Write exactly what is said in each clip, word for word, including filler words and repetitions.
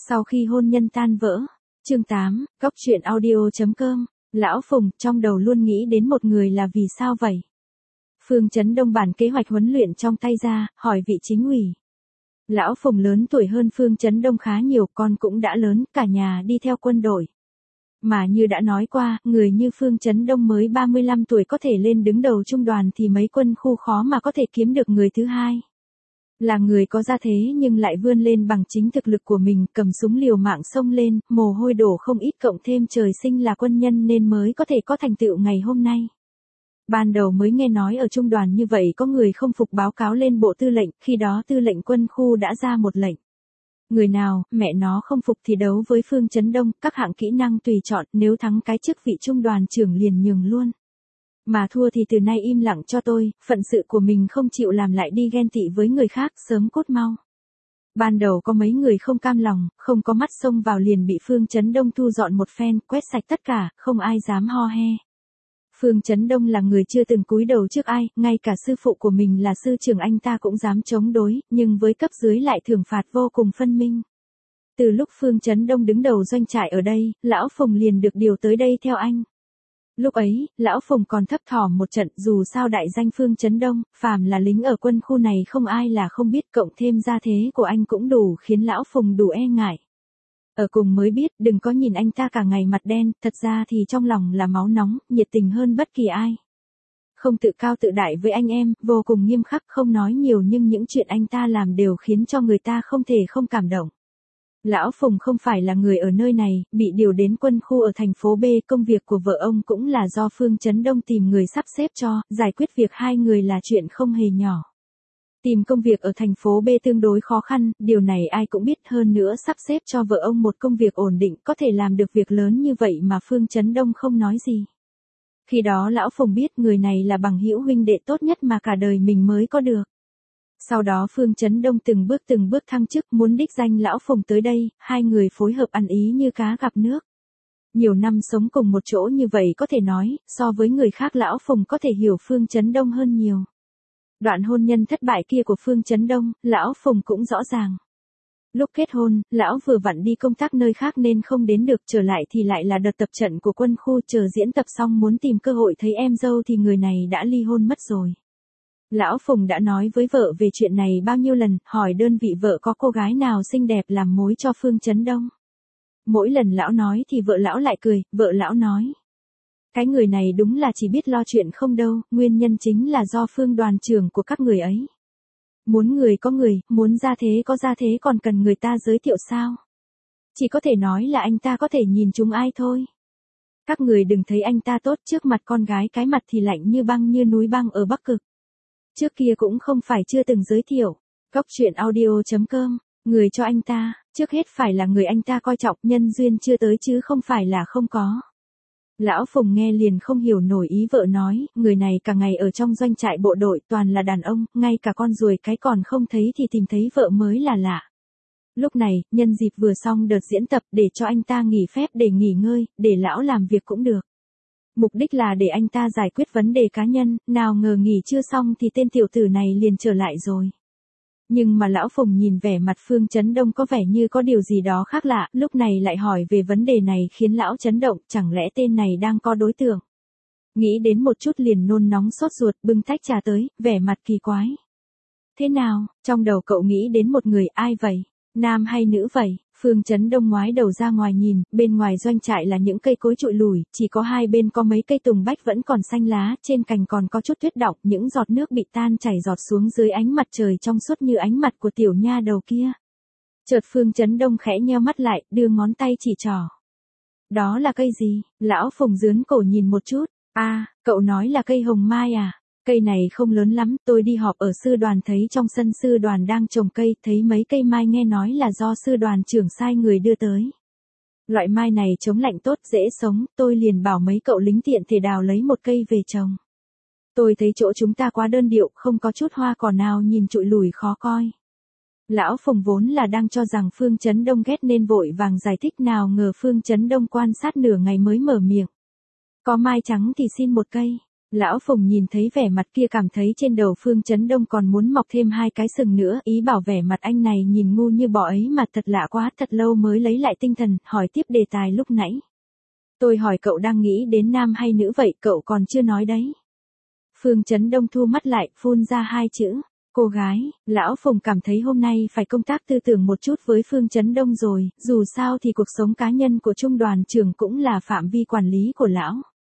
Sau khi hôn nhân tan vỡ. Chương tám, Góc truyện audio chấm com. Lão Phùng trong đầu luôn nghĩ đến một người là vì sao vậy? Phương Chấn Đông bản kế hoạch huấn luyện trong tay ra, hỏi vị chính ủy. Lão Phùng lớn tuổi hơn Phương Chấn Đông khá nhiều, con cũng đã lớn, cả nhà đi theo quân đội. Mà như đã nói qua, người như Phương Chấn Đông mới ba mươi lăm tuổi có thể lên đứng đầu trung đoàn thì mấy quân khu khó mà có thể kiếm được người thứ hai. Là người có gia thế nhưng lại vươn lên bằng chính thực lực của mình, cầm súng liều mạng xông lên, mồ hôi đổ không ít cộng thêm trời sinh là quân nhân nên mới có thể có thành tựu ngày hôm nay. Ban đầu mới nghe nói ở trung đoàn như vậy có người không phục báo cáo lên bộ tư lệnh, khi đó tư lệnh quân khu đã ra một lệnh. Người nào, mẹ nó không phục thì đấu với Phương Chấn Đông, các hạng kỹ năng tùy chọn, nếu thắng cái chức vị trung đoàn trưởng liền nhường luôn. Mà thua thì từ nay im lặng cho tôi, phận sự của mình không chịu làm lại đi ghen tị với người khác, sớm cút mau. Ban đầu có mấy người không cam lòng, không có mắt xông vào liền bị Phương Chấn Đông thu dọn một phen, quét sạch tất cả, không ai dám ho he. Phương Chấn Đông là người chưa từng cúi đầu trước ai, ngay cả sư phụ của mình là sư trưởng anh ta cũng dám chống đối, nhưng với cấp dưới lại thưởng phạt vô cùng phân minh. Từ lúc Phương Chấn Đông đứng đầu doanh trại ở đây, Lão Phùng liền được điều tới đây theo anh. Lúc ấy, Lão Phùng còn thấp thỏm một trận, dù sao đại danh Phương Chấn Đông, phàm là lính ở quân khu này không ai là không biết, cộng thêm gia thế của anh cũng đủ khiến Lão Phùng đủ e ngại. Ở cùng mới biết, đừng có nhìn anh ta cả ngày mặt đen, thật ra thì trong lòng là máu nóng, nhiệt tình hơn bất kỳ ai. Không tự cao tự đại với anh em, vô cùng nghiêm khắc, không nói nhiều nhưng những chuyện anh ta làm đều khiến cho người ta không thể không cảm động. Lão Phùng không phải là người ở nơi này, bị điều đến quân khu ở thành phố B, công việc của vợ ông cũng là do Phương Chấn Đông tìm người sắp xếp cho, giải quyết việc hai người là chuyện không hề nhỏ. Tìm công việc ở thành phố B tương đối khó khăn, điều này ai cũng biết, hơn nữa sắp xếp cho vợ ông một công việc ổn định có thể làm được việc lớn như vậy mà Phương Chấn Đông không nói gì. Khi đó Lão Phùng biết người này là bằng hữu huynh đệ tốt nhất mà cả đời mình mới có được. Sau đó Phương Chấn Đông từng bước từng bước thăng chức muốn đích danh Lão Phùng tới đây, hai người phối hợp ăn ý như cá gặp nước. Nhiều năm sống cùng một chỗ như vậy có thể nói, so với người khác Lão Phùng có thể hiểu Phương Chấn Đông hơn nhiều. Đoạn hôn nhân thất bại kia của Phương Chấn Đông, Lão Phùng cũng rõ ràng. Lúc kết hôn, Lão vừa vặn đi công tác nơi khác nên không đến được, trở lại thì lại là đợt tập trận của quân khu, chờ diễn tập xong muốn tìm cơ hội thấy em dâu thì người này đã ly hôn mất rồi. Lão Phùng đã nói với vợ về chuyện này bao nhiêu lần, hỏi đơn vị vợ có cô gái nào xinh đẹp làm mối cho Phương Chấn Đông. Mỗi lần Lão nói thì vợ Lão lại cười, vợ Lão nói. Cái người này đúng là chỉ biết lo chuyện không đâu, nguyên nhân chính là do Phương đoàn trưởng của các người ấy. Muốn người có người, muốn gia thế có gia thế còn cần người ta giới thiệu sao? Chỉ có thể nói là anh ta có thể nhìn chúng ai thôi. Các người đừng thấy anh ta tốt trước mặt con gái, cái mặt thì lạnh như băng như núi băng ở Bắc Cực. Trước kia cũng không phải chưa từng giới thiệu. Góc truyện audio chấm com, người cho anh ta, trước hết phải là người anh ta coi trọng, nhân duyên chưa tới chứ không phải là không có. Lão Phùng nghe liền không hiểu nổi ý vợ nói, người này cả ngày ở trong doanh trại bộ đội toàn là đàn ông, ngay cả con ruồi cái còn không thấy thì tìm thấy vợ mới là lạ. Lúc này, nhân dịp vừa xong đợt diễn tập để cho anh ta nghỉ phép để nghỉ ngơi, để lão làm việc cũng được. Mục đích là để anh ta giải quyết vấn đề cá nhân, nào ngờ nghỉ chưa xong thì tên tiểu tử này liền trở lại rồi. Nhưng mà Lão Phùng nhìn vẻ mặt Phương Chấn Đông có vẻ như có điều gì đó khác lạ, lúc này lại hỏi về vấn đề này khiến Lão chấn động, chẳng lẽ tên này đang có đối tượng. Nghĩ đến một chút liền nôn nóng sốt ruột, bưng tách trà tới, vẻ mặt kỳ quái. Thế nào, trong đầu cậu nghĩ đến một người, ai vậy? Nam hay nữ vậy? Phương Chấn Đông ngoái đầu ra ngoài nhìn, bên ngoài doanh trại là những cây cối trụi lủi, chỉ có hai bên có mấy cây tùng bách vẫn còn xanh lá, trên cành còn có chút tuyết đọng, những giọt nước bị tan chảy giọt xuống dưới ánh mặt trời trong suốt như ánh mặt của tiểu nha đầu kia. Chợt Phương Chấn Đông khẽ nheo mắt lại, đưa ngón tay chỉ trỏ. Đó là cây gì? Lão Phùng dướn cổ nhìn một chút. À, cậu nói là cây hồng mai à? Cây này không lớn lắm, tôi đi họp ở sư đoàn thấy trong sân sư đoàn đang trồng cây, thấy mấy cây mai nghe nói là do sư đoàn trưởng sai người đưa tới. Loại mai này chống lạnh tốt, dễ sống, tôi liền bảo mấy cậu lính tiện thể đào lấy một cây về trồng. Tôi thấy chỗ chúng ta quá đơn điệu, không có chút hoa cỏ nào nhìn trụi lùi khó coi. Lão Phùng vốn là đang cho rằng Phương Chấn Đông ghét nên vội vàng giải thích, nào ngờ Phương Chấn Đông quan sát nửa ngày mới mở miệng. Có mai trắng thì xin một cây. Lão Phùng nhìn thấy vẻ mặt kia cảm thấy trên đầu Phương Chấn Đông còn muốn mọc thêm hai cái sừng nữa, ý bảo vẻ mặt anh này nhìn ngu như bò ấy mà thật lạ quá, thật lâu mới lấy lại tinh thần, hỏi tiếp đề tài lúc nãy. Tôi hỏi cậu đang nghĩ đến nam hay nữ vậy, cậu còn chưa nói đấy. Phương Chấn Đông thu mắt lại, phun ra hai chữ, cô gái. Lão Phùng cảm thấy hôm nay phải công tác tư tưởng một chút với Phương Chấn Đông rồi, dù sao thì cuộc sống cá nhân của Trung đoàn trưởng cũng là phạm vi quản lý của lão.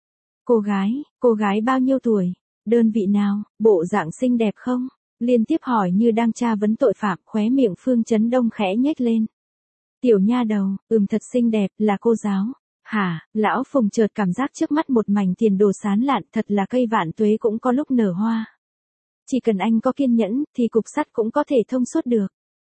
Cô gái, cô gái bao nhiêu tuổi? Đơn vị nào? Bộ dạng xinh đẹp không? Liên tiếp hỏi như đang tra vấn tội phạm, khóe miệng Phương Chấn Đông khẽ nhếch lên. Tiểu nha đầu, ừm thật xinh đẹp, là cô giáo. Hả? Lão Phùng chợt cảm giác trước mắt một mảnh tiền đồ sán lạn, thật là cây vạn tuế cũng có lúc nở hoa. Chỉ cần anh có kiên nhẫn, thì cục sắt cũng có thể thông suốt được.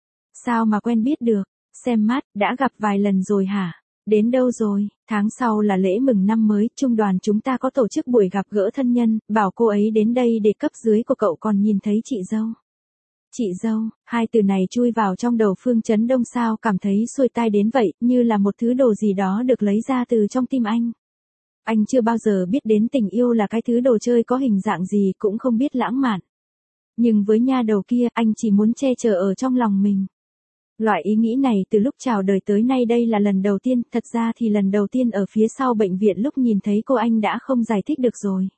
Sao mà quen biết được? Xem mắt, đã gặp vài lần rồi hả? Đến đâu rồi? Tháng sau là lễ mừng năm mới, trung đoàn chúng ta có tổ chức buổi gặp gỡ thân nhân, bảo cô ấy đến đây để cấp dưới của cậu còn nhìn thấy chị dâu. Chị dâu, hai từ này chui vào trong đầu Phương Chấn Đông sao cảm thấy xuôi tai đến vậy, như là một thứ đồ gì đó được lấy ra từ trong tim anh. Anh chưa bao giờ biết đến tình yêu là cái thứ đồ chơi có hình dạng gì, cũng không biết lãng mạn. Nhưng với nha đầu kia, anh chỉ muốn che chở ở trong lòng mình. Loại ý nghĩ này từ lúc chào đời tới nay đây là lần đầu tiên, thật ra thì lần đầu tiên ở phía sau bệnh viện lúc nhìn thấy cô anh đã không giải thích được rồi.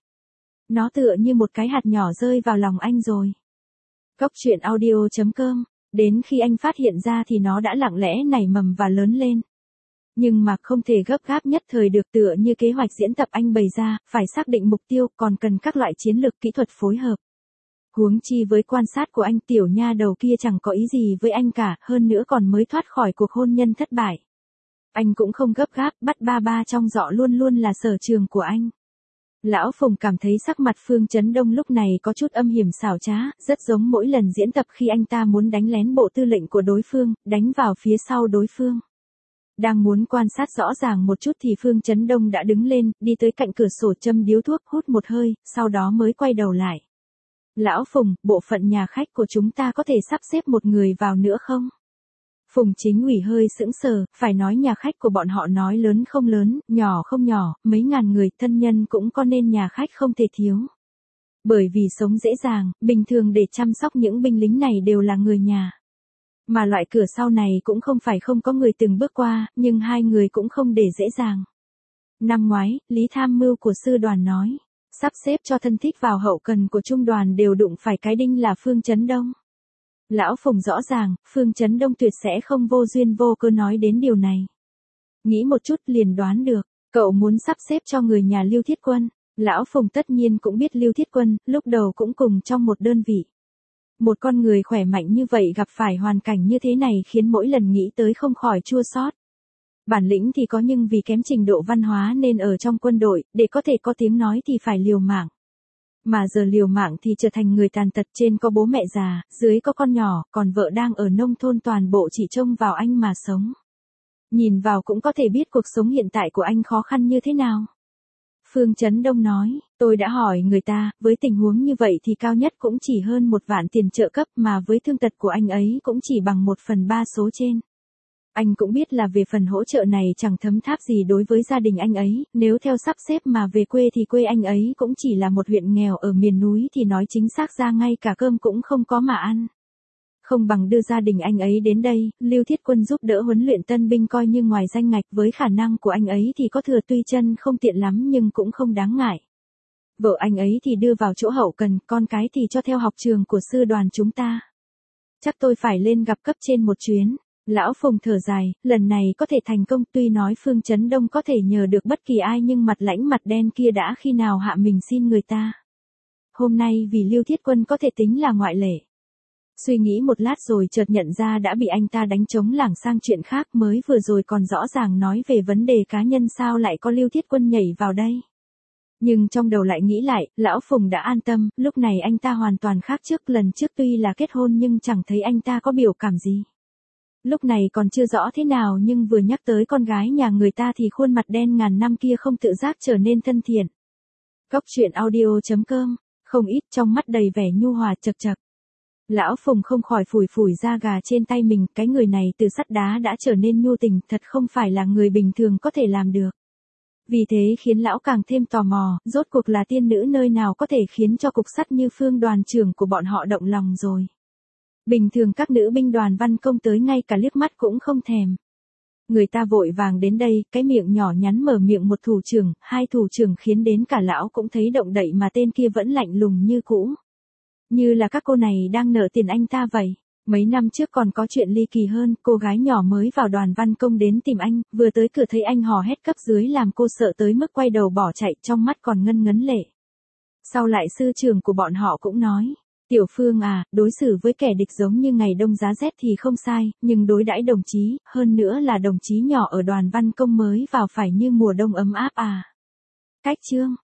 Nó tựa như một cái hạt nhỏ rơi vào lòng anh rồi. Cốc truyện audio chấm com, đến khi anh phát hiện ra thì nó đã lặng lẽ nảy mầm và lớn lên. Nhưng mà không thể gấp gáp nhất thời được, tựa như kế hoạch diễn tập anh bày ra, phải xác định mục tiêu, còn cần các loại chiến lược kỹ thuật phối hợp. Huống chi với quan sát của anh, tiểu nha đầu kia chẳng có ý gì với anh cả, hơn nữa còn mới thoát khỏi cuộc hôn nhân thất bại. Anh cũng không gấp gáp, bắt ba ba trong dọ luôn luôn là sở trường của anh. Lão Phùng cảm thấy sắc mặt Phương Chấn Đông lúc này có chút âm hiểm xảo trá, rất giống mỗi lần diễn tập khi anh ta muốn đánh lén bộ tư lệnh của đối phương, đánh vào phía sau đối phương. Đang muốn quan sát rõ ràng một chút thì Phương Chấn Đông đã đứng lên, đi tới cạnh cửa sổ châm điếu thuốc, hút một hơi, sau đó mới quay đầu lại. Lão Phùng, bộ phận nhà khách của chúng ta có thể sắp xếp một người vào nữa không? Phùng Chính ủy hơi sững sờ, phải nói nhà khách của bọn họ nói lớn không lớn, nhỏ không nhỏ, mấy ngàn người, thân nhân cũng có nên nhà khách không thể thiếu. Bởi vì sống dễ dàng, bình thường để chăm sóc những binh lính này đều là người nhà. Mà loại cửa sau này cũng không phải không có người từng bước qua, nhưng hai người cũng không để dễ dàng. Năm ngoái, Lý Tham Mưu của sư đoàn nói, sắp xếp cho thân thích vào hậu cần của trung đoàn đều đụng phải cái đinh là Phương Chấn Đông. Lão Phùng rõ ràng, Phương Chấn Đông tuyệt sẽ không vô duyên vô cớ nói đến điều này. Nghĩ một chút liền đoán được, cậu muốn sắp xếp cho người nhà Lưu Thiết Quân. Lão Phùng tất nhiên cũng biết Lưu Thiết Quân, lúc đầu cũng cùng trong một đơn vị. Một con người khỏe mạnh như vậy gặp phải hoàn cảnh như thế này khiến mỗi lần nghĩ tới không khỏi chua xót. Bản lĩnh thì có nhưng vì kém trình độ văn hóa nên ở trong quân đội, để có thể có tiếng nói thì phải liều mạng. Mà giờ liều mạng thì trở thành người tàn tật, trên có bố mẹ già, dưới có con nhỏ, còn vợ đang ở nông thôn, toàn bộ chỉ trông vào anh mà sống. Nhìn vào cũng có thể biết cuộc sống hiện tại của anh khó khăn như thế nào. Phương Chấn Đông nói, tôi đã hỏi người ta, với tình huống như vậy thì cao nhất cũng chỉ hơn một vạn tiền trợ cấp, mà với thương tật của anh ấy cũng chỉ bằng một phần ba số trên. Anh cũng biết là về phần hỗ trợ này chẳng thấm tháp gì đối với gia đình anh ấy, nếu theo sắp xếp mà về quê thì quê anh ấy cũng chỉ là một huyện nghèo ở miền núi, thì nói chính xác ra ngay cả cơm cũng không có mà ăn. Không bằng đưa gia đình anh ấy đến đây, Lưu Thiết Quân giúp đỡ huấn luyện tân binh, coi như ngoài danh ngạch, với khả năng của anh ấy thì có thừa, tuy chân không tiện lắm nhưng cũng không đáng ngại. Vợ anh ấy thì đưa vào chỗ hậu cần, con cái thì cho theo học trường của sư đoàn chúng ta. Chắc tôi phải lên gặp cấp trên một chuyến. Lão Phùng thở dài, lần này có thể thành công, tuy nói Phương Chấn Đông có thể nhờ được bất kỳ ai nhưng mặt lãnh mặt đen kia đã khi nào hạ mình xin người ta. Hôm nay vì Lưu Thiết Quân có thể tính là ngoại lệ. Suy nghĩ một lát rồi chợt nhận ra đã bị anh ta đánh trống lảng sang chuyện khác, mới vừa rồi còn rõ ràng nói về vấn đề cá nhân, sao lại có Lưu Thiết Quân nhảy vào đây. Nhưng trong đầu lại nghĩ lại, Lão Phùng đã an tâm, lúc này anh ta hoàn toàn khác trước, lần trước tuy là kết hôn nhưng chẳng thấy anh ta có biểu cảm gì. Lúc này còn chưa rõ thế nào nhưng vừa nhắc tới con gái nhà người ta thì khuôn mặt đen ngàn năm kia không tự giác trở nên thân thiện. Cốc truyện audio chấm com, không ít trong mắt đầy vẻ nhu hòa chật chật. Lão Phùng không khỏi phủi phủi da gà trên tay mình, cái người này từ sắt đá đã trở nên nhu tình, thật không phải là người bình thường có thể làm được. Vì thế khiến lão càng thêm tò mò, rốt cuộc là tiên nữ nơi nào có thể khiến cho cục sắt như Phương đoàn trưởng của bọn họ động lòng rồi. Bình thường các nữ binh đoàn văn công tới ngay cả liếc mắt cũng không thèm. Người ta vội vàng đến đây, cái miệng nhỏ nhắn mở miệng một thủ trưởng, hai thủ trưởng khiến đến cả lão cũng thấy động đậy mà tên kia vẫn lạnh lùng như cũ. Như là các cô này đang nợ tiền anh ta vậy. Mấy năm trước còn có chuyện ly kỳ hơn, cô gái nhỏ mới vào đoàn văn công đến tìm anh, vừa tới cửa thấy anh hò hét cấp dưới làm cô sợ tới mức quay đầu bỏ chạy, trong mắt còn ngân ngấn lệ. Sau lại sư trưởng của bọn họ cũng nói, Tiểu Phương à, đối xử với kẻ địch giống như ngày đông giá rét thì không sai, nhưng đối đãi đồng chí, hơn nữa là đồng chí nhỏ ở đoàn văn công mới vào phải như mùa đông ấm áp à. Cách chương